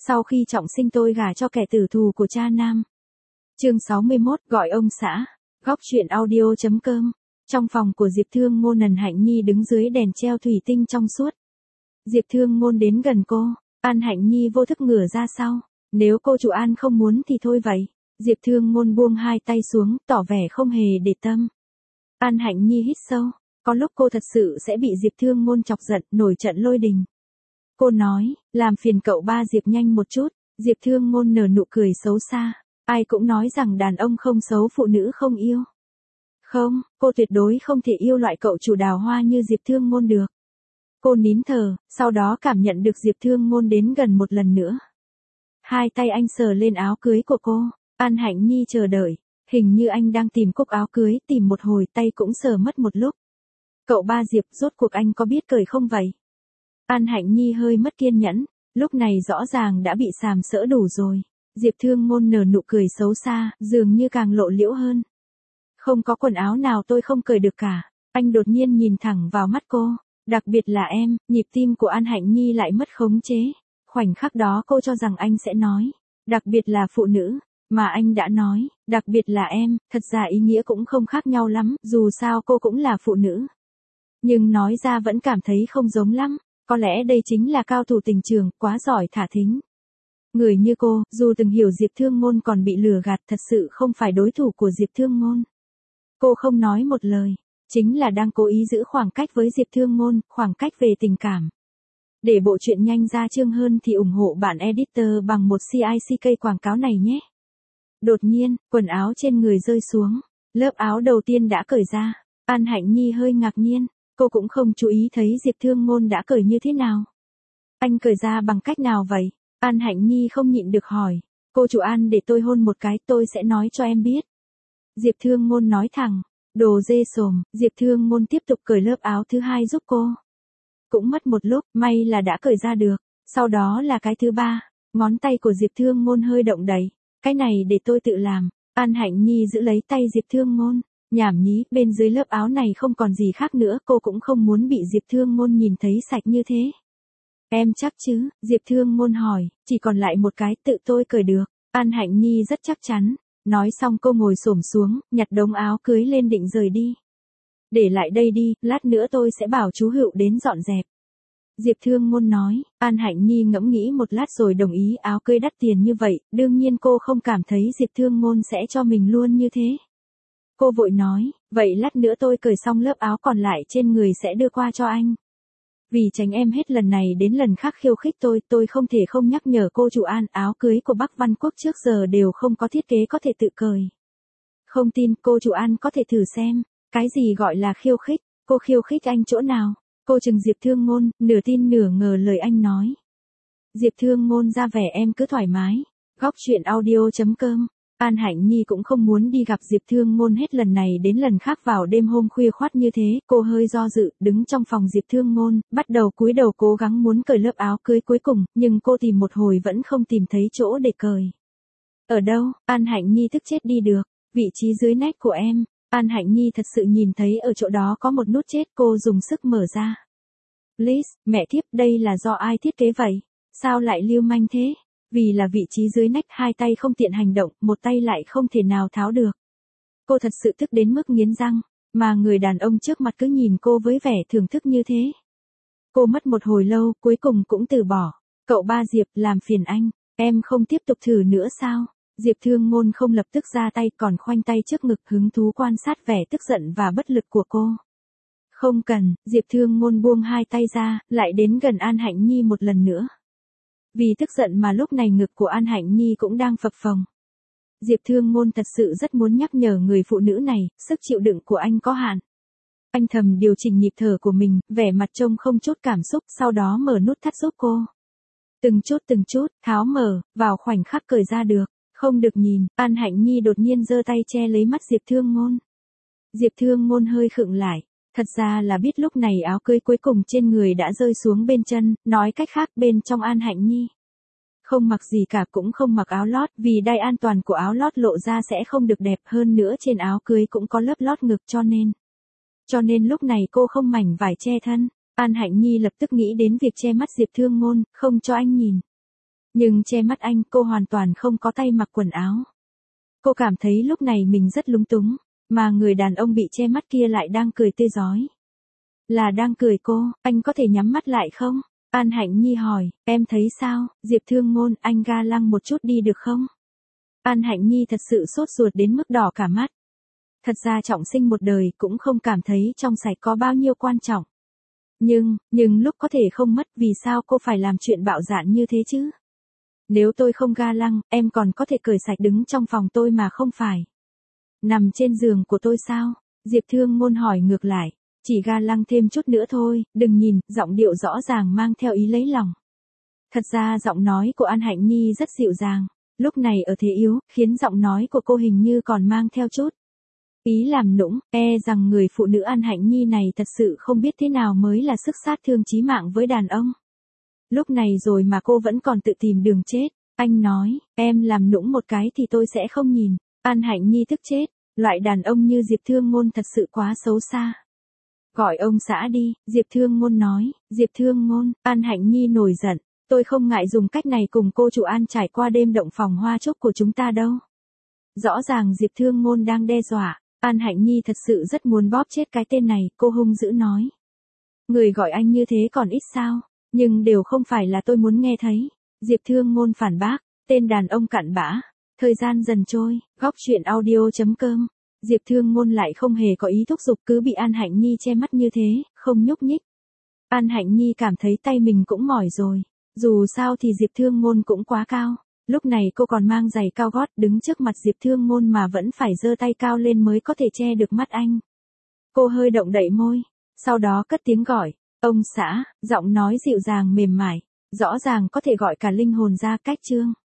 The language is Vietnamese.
Sau khi trọng sinh tôi gả cho kẻ tử thù của cha nam. Chương 61 gọi ông xã. Góc truyện audio.com. Trong phòng của Diệp Thương Ngôn, Ân Hạnh Nhi đứng dưới đèn treo thủy tinh trong suốt. Diệp Thương Ngôn đến gần cô, Ân Hạnh Nhi vô thức ngửa ra sau. Nếu cô chủ An không muốn thì thôi vậy. Diệp Thương Ngôn buông hai tay xuống, tỏ vẻ không hề để tâm. Ân Hạnh Nhi hít sâu. Có lúc cô thật sự sẽ bị Diệp Thương Ngôn chọc giận, nổi trận lôi đình. Cô nói, làm phiền cậu ba Diệp nhanh một chút. Diệp Thương Ngôn nở nụ cười xấu xa. Ai cũng nói rằng đàn ông không xấu phụ nữ không yêu. Không, cô tuyệt đối không thể yêu loại cậu chủ đào hoa như Diệp Thương Ngôn được. Cô nín thở, sau đó cảm nhận được Diệp Thương Ngôn đến gần một lần nữa. Hai tay anh sờ lên áo cưới của cô. Ân Hạnh Nhi chờ đợi. Hình như anh đang tìm cúc áo cưới, tìm một hồi tay cũng sờ mất một lúc. Cậu ba Diệp, rốt cuộc anh có biết cởi không vậy? Ân Hạnh Nhi hơi mất kiên nhẫn. Lúc này rõ ràng đã bị sàm sỡ đủ rồi. Diệp Thương Ngôn nở nụ cười xấu xa, dường như càng lộ liễu hơn. Không có quần áo nào tôi không cởi được cả. Anh đột nhiên nhìn thẳng vào mắt cô. Đặc biệt là em. Nhịp tim của Ân Hạnh Nhi lại mất khống chế. Khoảnh khắc đó cô cho rằng anh sẽ nói. Đặc biệt là phụ nữ. Mà anh đã nói, đặc biệt là em. Thật ra ý nghĩa cũng không khác nhau lắm. Dù sao cô cũng là phụ nữ. Nhưng nói ra vẫn cảm thấy không giống lắm. Có lẽ đây chính là cao thủ tình trường, quá giỏi thả thính. Người như cô, dù từng hiểu Diệp Thương Ngôn còn bị lừa gạt, thật sự không phải đối thủ của Diệp Thương Ngôn. Cô không nói một lời, chính là đang cố ý giữ khoảng cách với Diệp Thương Ngôn, khoảng cách về tình cảm. Để bộ truyện nhanh ra chương hơn thì ủng hộ bạn editor bằng một CICK quảng cáo này nhé. Đột nhiên, quần áo trên người rơi xuống. Lớp áo đầu tiên đã cởi ra. Ân Hạnh Nhi hơi ngạc nhiên. Cô cũng không chú ý thấy Diệp Thương Ngôn đã cởi như thế nào. Anh cởi ra bằng cách nào vậy? Ân Hạnh Nhi không nhịn được hỏi. Cô chủ An để tôi hôn một cái, tôi sẽ nói cho em biết. Diệp Thương Ngôn nói thẳng. Đồ dê sồm. Diệp Thương Ngôn tiếp tục cởi lớp áo thứ hai giúp cô. Cũng mất một lúc, may là đã cởi ra được. Sau đó là cái thứ ba. Ngón tay của Diệp Thương Ngôn hơi động đậy. Cái này để tôi tự làm. Ân Hạnh Nhi giữ lấy tay Diệp Thương Ngôn. Nhảm nhí, bên dưới lớp áo này không còn gì khác nữa, cô cũng không muốn bị Diệp Thương Ngôn nhìn thấy sạch như thế. Em chắc chứ? Diệp Thương Ngôn hỏi, chỉ còn lại một cái, tự tôi cởi được. Ân Hạnh Nhi rất chắc chắn. Nói xong cô ngồi xổm xuống, nhặt đống áo cưới lên định rời đi. Để lại đây đi, lát nữa tôi sẽ bảo chú Hựu đến dọn dẹp. Diệp Thương Ngôn nói. Ân Hạnh Nhi ngẫm nghĩ một lát rồi đồng ý. Áo cưới đắt tiền như vậy, đương nhiên cô không cảm thấy Diệp Thương Ngôn sẽ cho mình luôn như thế. Cô vội nói, vậy lát nữa tôi cởi xong lớp áo còn lại trên người sẽ đưa qua cho anh. Vì tránh em hết lần này đến lần khác khiêu khích tôi không thể không nhắc nhở cô chủ An, áo cưới của Bắc Văn Quốc trước giờ đều không có thiết kế có thể tự cởi. Không tin, cô chủ An có thể thử xem. Cái gì gọi là khiêu khích? Cô khiêu khích anh chỗ nào? Cô trừng Diệp Thương Ngôn, nửa tin nửa ngờ lời anh nói. Diệp Thương Ngôn ra vẻ em cứ thoải mái. Góc truyện audio.com. Ân Hạnh Nhi cũng không muốn đi gặp Diệp Thương Ngôn hết lần này đến lần khác vào đêm hôm khuya khoắt như thế, cô hơi do dự, đứng trong phòng Diệp Thương Ngôn, bắt đầu cúi đầu cố gắng muốn cởi lớp áo cưới cuối cùng, nhưng cô tìm một hồi vẫn không tìm thấy chỗ để cởi. Ở đâu? Ân Hạnh Nhi tức chết đi được. Vị trí dưới nách của em. Ân Hạnh Nhi thật sự nhìn thấy ở chỗ đó có một nút chết, cô dùng sức mở ra. Please, mẹ thiếp, đây là do ai thiết kế vậy? Sao lại lưu manh thế? Vì là vị trí dưới nách, hai tay không tiện hành động, một tay lại không thể nào tháo được. Cô thật sự tức đến mức nghiến răng, mà người đàn ông trước mặt cứ nhìn cô với vẻ thưởng thức như thế. Cô mất một hồi lâu, cuối cùng cũng từ bỏ. Cậu ba Diệp, làm phiền anh, em không tiếp tục thử nữa sao? Diệp Thương Ngôn không lập tức ra tay, còn khoanh tay trước ngực hứng thú quan sát vẻ tức giận và bất lực của cô. Không cần. Diệp Thương Ngôn buông hai tay ra, lại đến gần Ân Hạnh Nhi một lần nữa. Vì tức giận mà lúc này ngực của Ân Hạnh Nhi cũng đang phập phồng. Diệp Thương Ngôn thật sự rất muốn nhắc nhở người phụ nữ này, sức chịu đựng của anh có hạn. Anh thầm điều chỉnh nhịp thở của mình, vẻ mặt trông không chút cảm xúc, sau đó mở nút thắt giúp cô. Từng chút, tháo mở, vào khoảnh khắc cởi ra được. Không được nhìn, Ân Hạnh Nhi đột nhiên giơ tay che lấy mắt Diệp Thương Ngôn. Diệp Thương Ngôn hơi khựng lại. Thật ra là biết lúc này áo cưới cuối cùng trên người đã rơi xuống bên chân, nói cách khác bên trong Ân Hạnh Nhi. Không mặc gì cả, cũng không mặc áo lót, vì đai an toàn của áo lót lộ ra sẽ không được đẹp, hơn nữa trên áo cưới cũng có lớp lót ngực cho nên lúc này cô không mảnh vải che thân. Ân Hạnh Nhi lập tức nghĩ đến việc che mắt Diệp Thương Ngôn, không cho anh nhìn. Nhưng che mắt anh, cô hoàn toàn không có tay mặc quần áo. Cô cảm thấy lúc này mình rất lúng túng, mà người đàn ông bị che mắt kia lại đang cười tươi rói. Là đang cười cô, anh có thể nhắm mắt lại không? An Hạnh Nhi hỏi, em thấy sao, Diệp Thương Ngôn, anh ga lăng một chút đi được không? An Hạnh Nhi thật sự sốt ruột đến mức đỏ cả mắt. Thật ra trọng sinh một đời cũng không cảm thấy trong sạch có bao nhiêu quan trọng. Nhưng lúc có thể không mất, vì sao cô phải làm chuyện bạo dạn như thế chứ? Nếu tôi không ga lăng, em còn có thể cởi sạch đứng trong phòng tôi mà không phải. Nằm trên giường của tôi sao? Diệp Thương Ngôn hỏi ngược lại. Chỉ ga lăng thêm chút nữa thôi, đừng nhìn, giọng điệu rõ ràng mang theo ý lấy lòng. Thật ra giọng nói của An Hạnh Nhi rất dịu dàng, lúc này ở thế yếu, khiến giọng nói của cô hình như còn mang theo chút ý làm nũng, rằng người phụ nữ An Hạnh Nhi này thật sự không biết thế nào mới là sức sát thương chí mạng với đàn ông. Lúc này rồi mà cô vẫn còn tự tìm đường chết. Anh nói, em làm nũng một cái thì tôi sẽ không nhìn. An Hạnh Nhi tức chết, loại đàn ông như Diệp Thương Ngôn thật sự quá xấu xa. Gọi ông xã đi, Diệp Thương Ngôn nói. Diệp Thương Ngôn, An Hạnh Nhi nổi giận. Tôi không ngại dùng cách này cùng cô chủ An trải qua đêm động phòng hoa chúc của chúng ta đâu. Rõ ràng Diệp Thương Ngôn đang đe dọa. An Hạnh Nhi thật sự rất muốn bóp chết cái tên này, cô hung dữ nói. Người gọi anh như thế còn ít sao, nhưng đều không phải là tôi muốn nghe thấy. Diệp Thương Ngôn phản bác, tên đàn ông cặn bã. Thời gian dần trôi, góc chuyện audio.com. Diệp Thương Ngôn lại không hề có ý thúc giục, cứ bị An Hạnh Nhi che mắt như thế, không nhúc nhích. An Hạnh Nhi cảm thấy tay mình cũng mỏi rồi. Dù sao thì Diệp Thương Ngôn cũng quá cao. Lúc này cô còn mang giày cao gót, đứng trước mặt Diệp Thương Ngôn mà vẫn phải giơ tay cao lên mới có thể che được mắt anh. Cô hơi động đậy môi, sau đó cất tiếng gọi, ông xã, giọng nói dịu dàng mềm mại, rõ ràng có thể gọi cả linh hồn ra cách Trương.